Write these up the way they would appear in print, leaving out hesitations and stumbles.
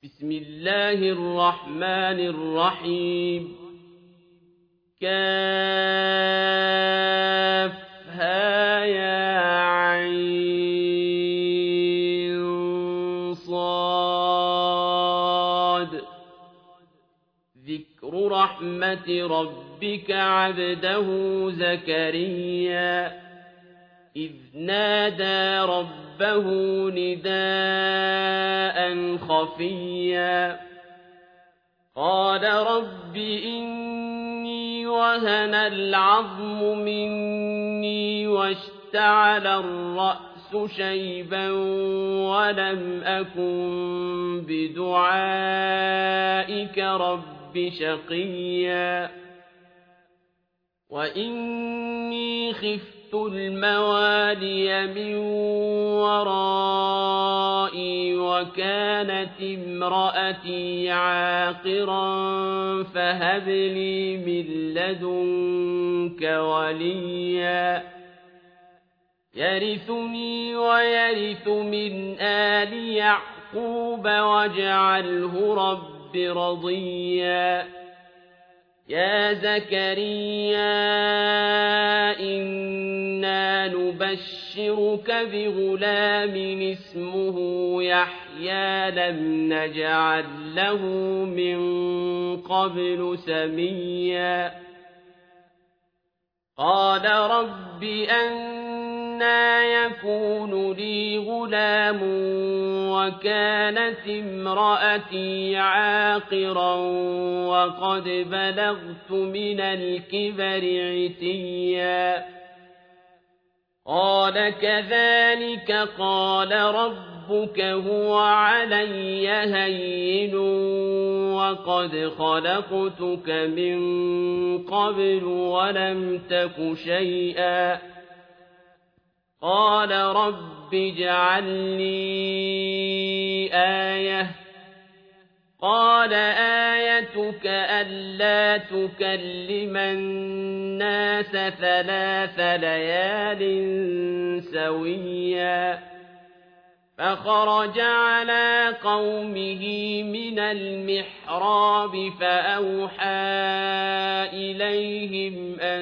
بسم الله الرحمن الرحيم كافها يا عين صاد ذكر رحمة ربك عبده زكريا إذ نادى ربه نداء خفيا قال رب إني وهن العظم مني واشتعل الرأس شيبا ولم أكن بدعائك رب شقيا وإني خفت الموالي من ورائي وكانت امرأتي عاقرا فهب لي من لدنك وليا يرثني ويرث من آل يعقوب واجعله رب رضيا يا زكريا إنا نبشرك بغلام اسمه يحيى لم نجعل له من قبل سميا قال رب أنى يكون لي غلام وكانت امرأتي عاقرا وقد بلغت من الكبر عتيا قال كذلك قال ربك هو علي هين وقد خلقتك من قبل ولم تك شيئا قال رب اجعل لي آية قال آيتك ألا تكلم الناس 3 ليال سويا فخرج على قومه من المحراب فأوحى إليهم أن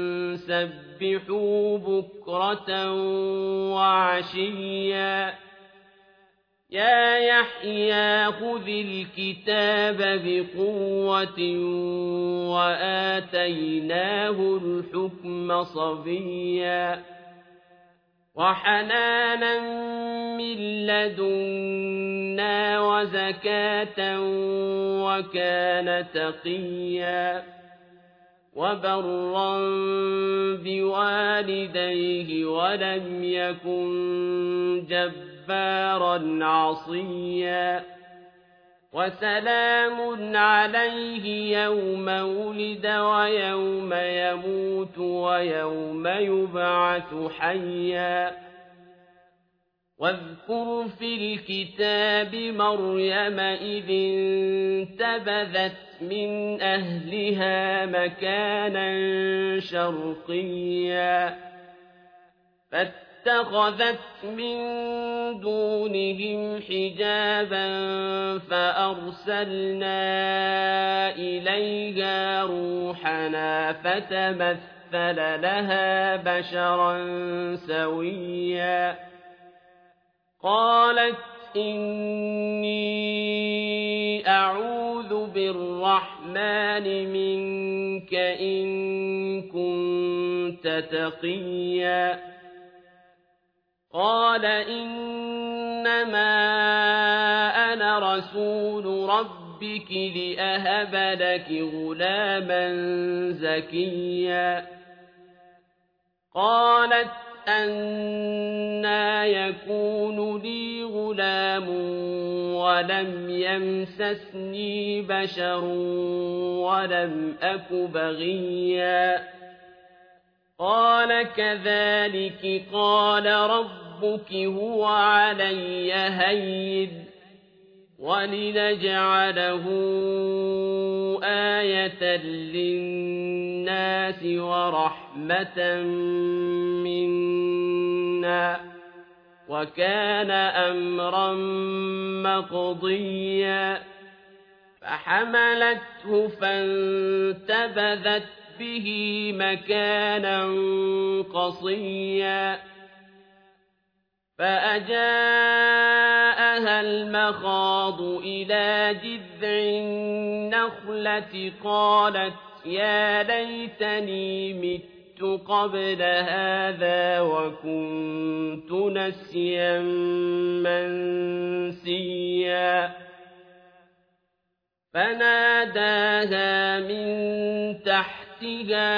سبحوا بكرة وعشيا يا يحيى خذ الكتاب بقوة وآتيناه الحكم صبيا وحنانا من لدنا وزكاة وكان تقيا وبرا بوالديه ولم يكن جبارا عصيا وسلام عليه يوم ولد ويوم يموت ويوم يبعث حيا واذكر في الكتاب مريم إذ انتبذت من أهلها مكانا شرقيا فاتخذت من دونهم حجابا فأرسلنا إليها روحنا فتمثل لها بشرا سويا قالت إني أعوذ بالرحمن منك إن كنت تقيا قال إنما أنا رسول ربك لأهب لك غلاما زكيا قالت أنى يكون لي غلام ولم يمسسني بشر ولم أك بغيا قال كذلك قال ربك هو علي هين ولنجعله آية للناس ورحمة منا وكان أمرا مقضيا فحملته فانتبذت به مكانا قصيا فأجاءها المخاض إلى جذع النخلة قالت يا ليتني مت قبل هذا وكنت نسيا منسيا فناداها من تحتها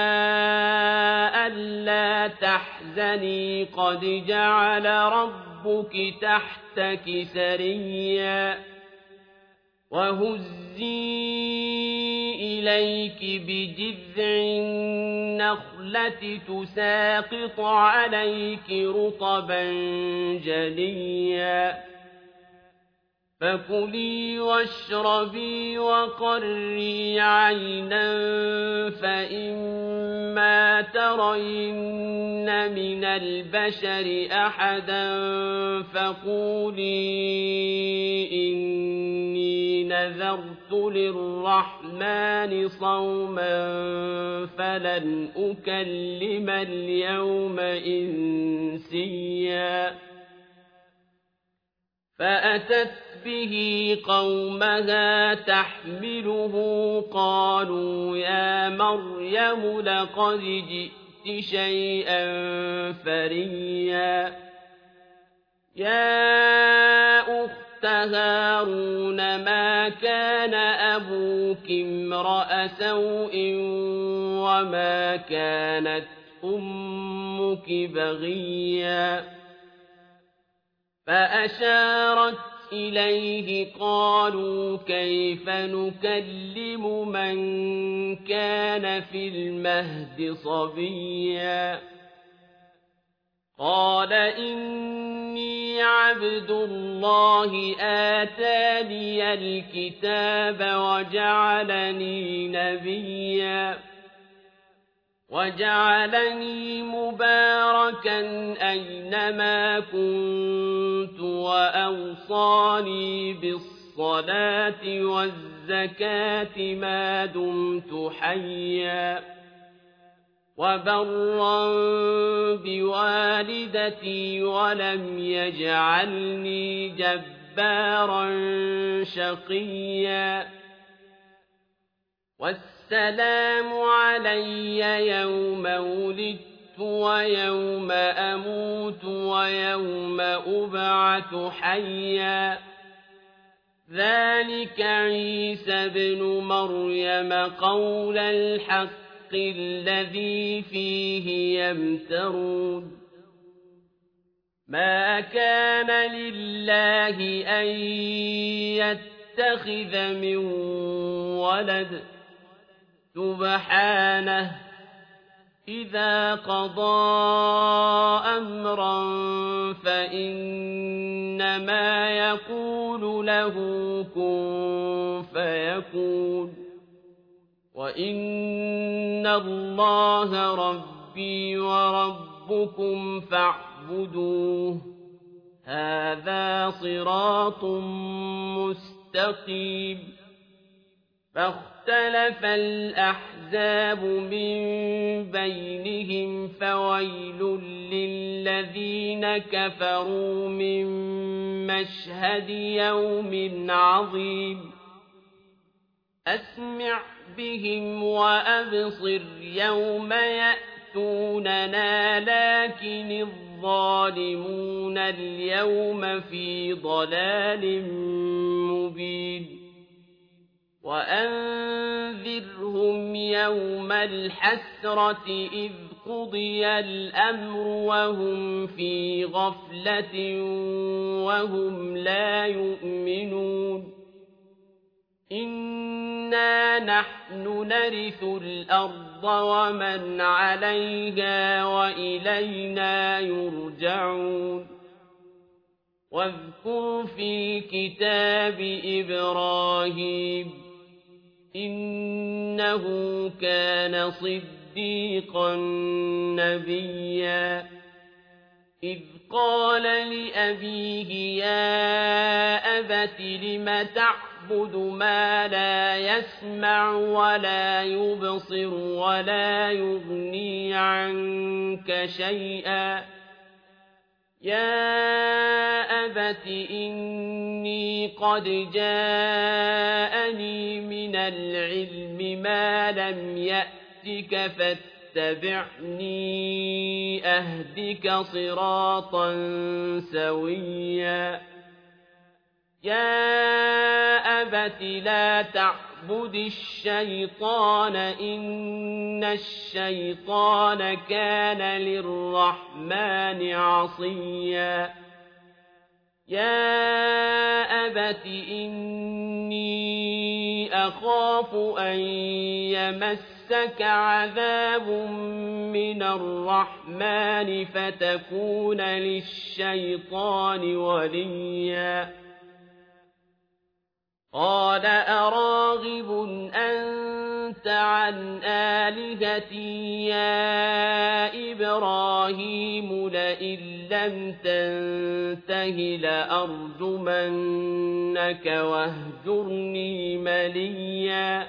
ألا تحزني قد جعل ربك تحتك سريا وهزي إليك بجذع النخلة تساقط عليك رطبا جنيا فكلي واشربي وقري عينا فإما ترين من البشر أحدا فقولي إني نذرت للرحمن صوما فلن أكلم اليوم إنسيا فأتت به قومها تحمله قالوا يا مريم لقد جئت شيئا فريا يا أخت هارون ما كان أبوك امرأ سوء وما كانت أمك بغيا فأشارت إليه قالوا كيف نكلم من كان في المهد صبيا قال إني عبد الله آتاني الكتاب وجعلني نبيا وجعلني مباركا أينما كنت وأوصاني بالصلاة والزكاة ما دمت حيا وبرا بوالدتي ولم يجعلني جبارا شقيا والسلام علي يوم ولدت ويوم أموت ويوم أبعث حيا ذلك عيسى بن مريم قول الحق الذي فيه يمترون ما كان لله أن يتخذ من ولد سبحانه إذا قضى أمرا فإنما يقول له كن فيكون وإن الله ربي وربكم فاعبدوه هذا صراط مستقيم فاختلف الأحزاب من بينهم فويل للذين كفروا من مشهد يوم عظيم أسمع بهم وأبصر يوم يأتوننا لكن الظالمون اليوم في ضلال مبين وأنذرهم يوم الحسرة إذ قضي الأمر وهم في غفلة وهم لا يؤمنون إنا نحن نرث الأرض ومن عليها وإلينا يرجعون واذكر في الكتاب إبراهيم إنه كان صديقا نبيا إذ قال لأبيه يا أبت لم تعبد ما لا يسمع ولا يبصر ولا يغني عنك شيئا يا أبت إني قد جاءني من العلم ما لم يأتك فاتبعني أهدك صراطا سويا يا أبت لا تعبد الشيطان إن الشيطان كان للرحمن عصيا يا أبت إني أخاف أن يمسك عذاب من الرحمن فتكون للشيطان وليا قال أراغب أنت عن آلهتي يا إبراهيم لئن لم تنته لأرجمنك واهجرني مليا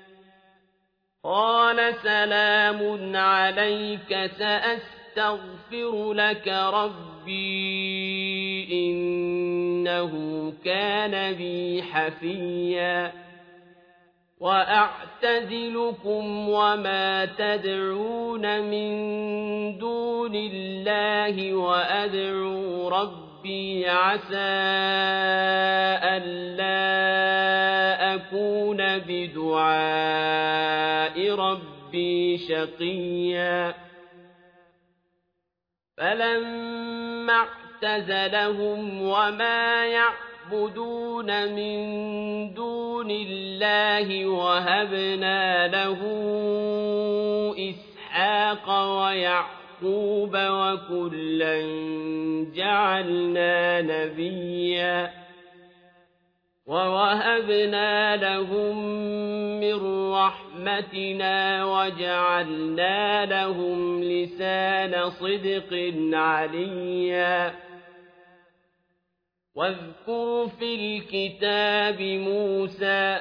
قال سلام عليك سأستغفر لك ربي إنه كان بي حفيا وأعتزلكم وما تدعون من دون الله وأدعو ربي عسى ألا أكون بدعاء ربي شقيا فلما اعتزلهم وما يعبدون من دون الله وهبنا له إسحاق ويعقوب وكلا جعلنا نبيا ووهبنا لهم من رحمتنا وجعلنا لهم لسان صدق عليا واذكر في الكتاب موسى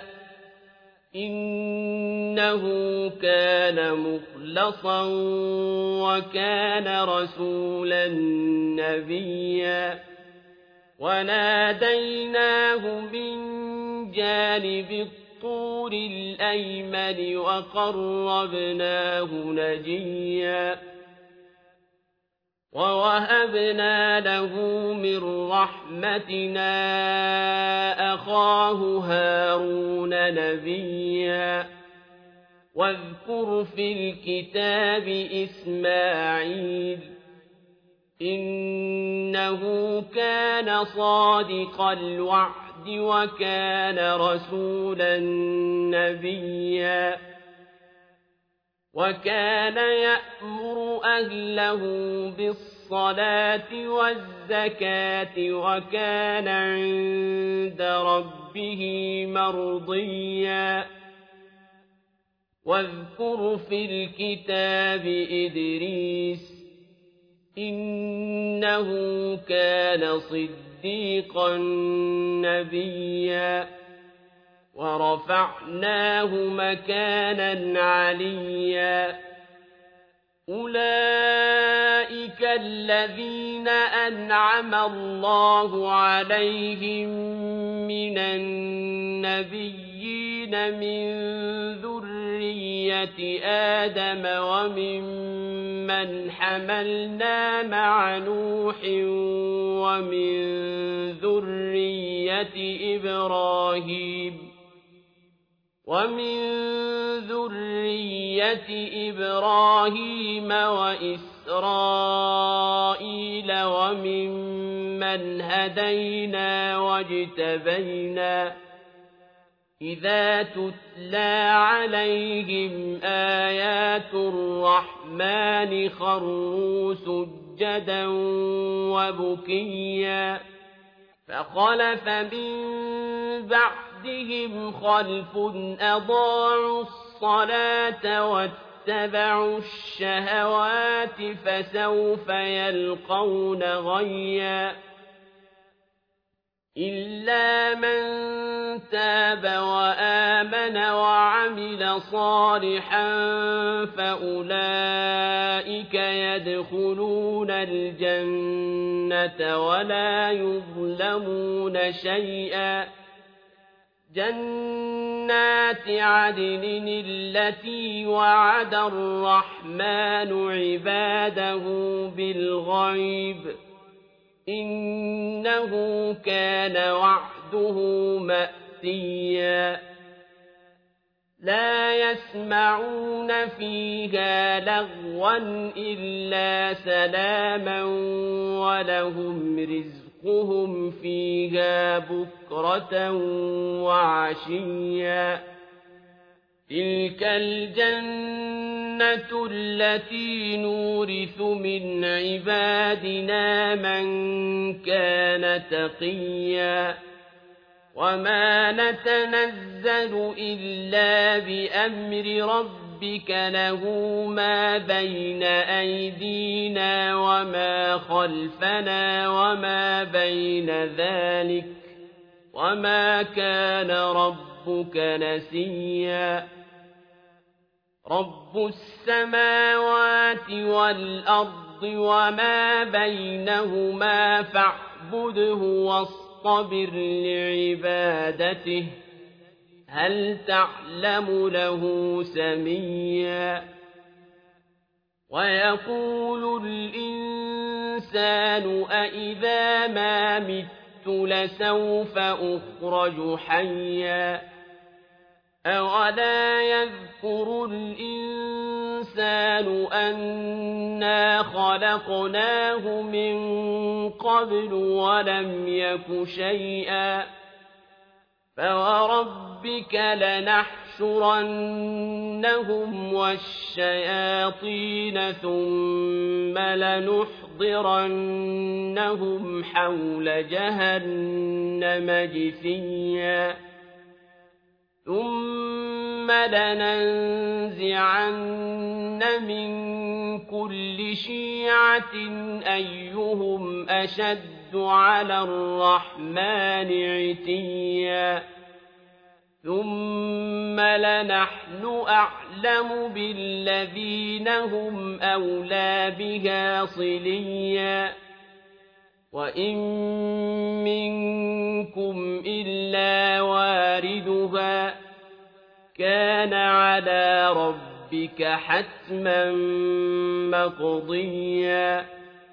إنه كان مخلصا وكان رسولا نبيا وناديناه من جانب الطور الأيمن وقربناه نجيا ووهبنا له من رحمتنا أخاه هارون نبيا واذكر في الكتاب إسماعيل إنه كان صادق الوعد وكان رسولا نبيا وكان يأمر أهله بالصلاة والزكاة وكان عند ربه مرضيا واذكر في الكتاب إدريس إنه كان صديقا نبيا ورفعناه مكانا عليا أولئك الذين أنعم الله عليهم من النبيين من ذرية آدم وممن حملنا مع نوح ومن ذرية إبراهيم وإسرائيل وممن هدينا واجتبينا إذا تتلى عليهم آيات الرحمن خروا سجدا وبكيا فخلف من بعدهم خلف أضاعوا الصلاة واتبعوا الشهوات فسوف يلقون غيا إلا من تاب وآمن وعمل صالحا فأولئك يدخلون الجنة ولا يظلمون شيئا جنات عدن التي وعد الرحمن عباده بالغيب إنه كان وعده مأتيا لا يسمعون فيها لغوا إلا سلاما ولهم رزقهم فيها بكرة وعشيا تلك الجنة التي نورث من عبادنا من كان تقيا وما نتنزل إلا بأمر ربك له ما بين أيدينا وما خلفنا وما بين ذلك وما كان ربك نسيا رب السماوات والأرض وما بينهما فاعبده واصطبر لعبادته هل تعلم له سميا ويقول الإنسان أإذا ما مت لسوف أخرج حيا أولا يذكر الإنسان أنا خلقناه من قبل ولم يك شيئا فوربك لنحشرنهم والشياطين ثم لنحضرنهم حول جهنم جثيا ثم لننزعن من كل شيعة أيهم أشد على الرحمن عتيا ثم لنحن أعلم بالذين هم أولى بها صليا وإن منكم إلا واردها كان على ربك حتما مقضيا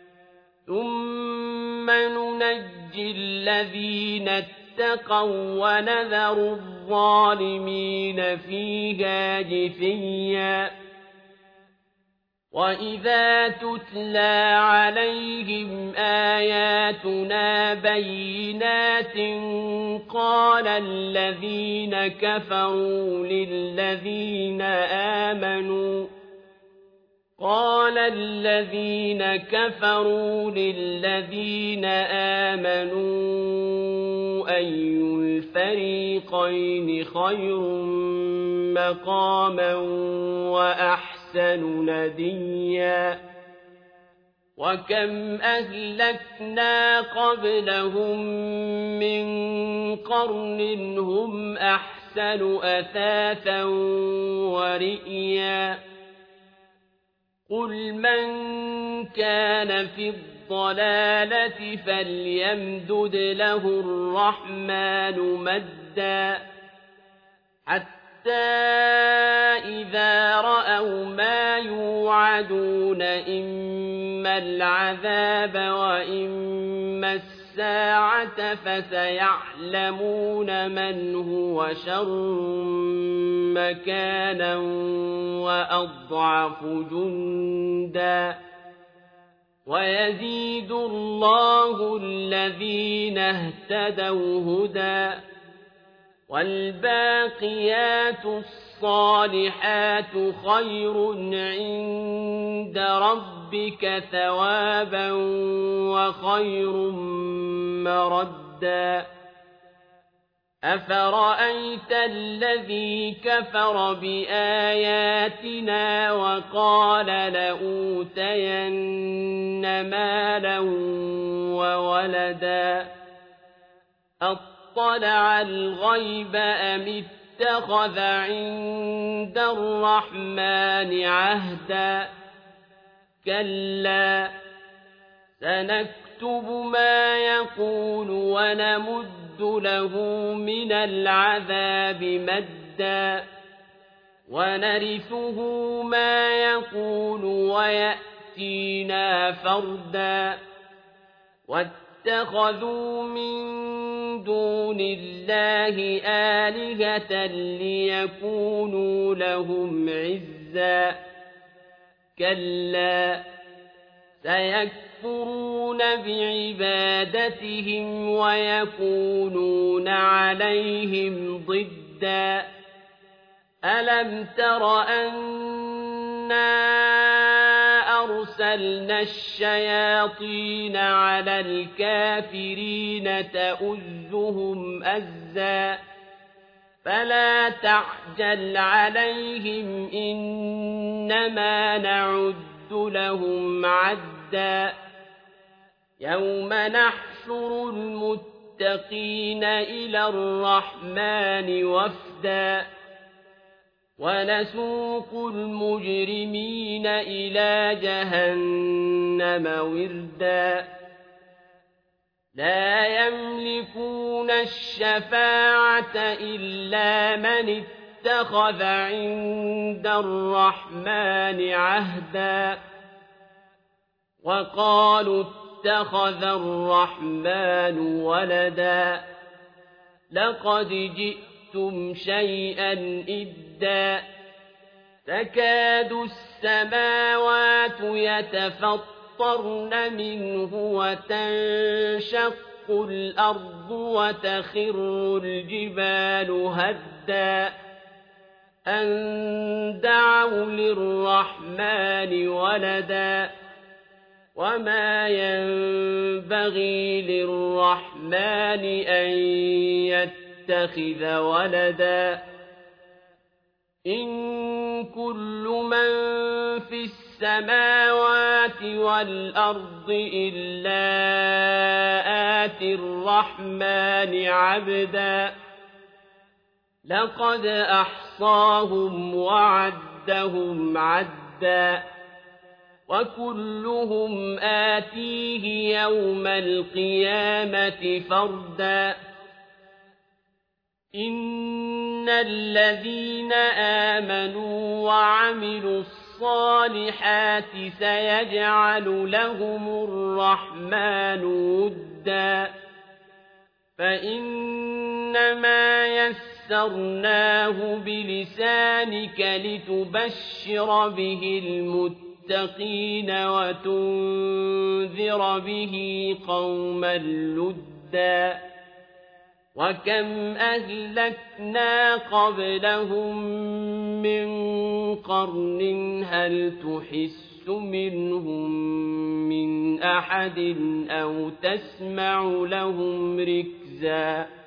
ثم ننجي الذين اتقوا ونذر الظالمين فيها جثيا وإذا تتلى عليهم آياتنا بينات قال الذين كفروا للذين آمنوا أي الفريقين خير مقاما وأحسن نديا وكم أهلكنا قبلهم من قرن هم أحسن أثاثا ورئيا قل من كان في الضلالة فليمدد له الرحمن مدا حتى إذا رأوا ما يوعدون إما العذاب وإما الساعة فسيعلمون من هو شر مكانا وأضعف جندا ويزيد الله الذين اهتدوا هدى والباقيات الصالحات خير عند ربك ثوابا وخير مردا أفرأيت الذي كفر بآياتنا وقال لأوتين مالا وولدا أطلع الغيب أم اتخذ عند الرحمن عهدا كلا سنكتب ما يقول ونمد له من العذاب مدا ونرثه ما يقول ويأتينا فردا واتخذوا من دون الله آلهة ليكونوا لهم عزا كلا سيكفرون بعبادتهم ويكونون عليهم ضدا ألم تر أنا أرسلنا الشياطين على الكافرين تؤزهم أزا فلا تعجل عليهم إنما نعد لهم عدا يوم نحشر المتقين إلى الرحمن وفدا ونسوق المجرمين إلى جهنم وردا لا يملكون الشفاعة إلا من اتخذ عند الرحمن عهدا وقالوا اتخذ الرحمن ولدا لقد جئتم شيئا إدا تكاد السماوات يتفطرن منه وتنشق الأرض وتخر الجبال هدا أن دعوا للرحمن ولدا وما ينبغي للرحمن أن يتخذ ولدا إن كل من في السماوات والأرض إلا آتي الرحمن عبدا لقد أحصاهم وعدهم عدا وكلهم آتيه يوم القيامة فردا إن الذين آمنوا وعملوا الصالحات سيجعل لهم الرحمن ودا فإنما يسرناه بلسانك لتبشر به المتقين وتنذر به قوما لدا وكم أهلكنا قبلهم من قرن هل تحس منهم من أحد أو تسمع لهم ركزا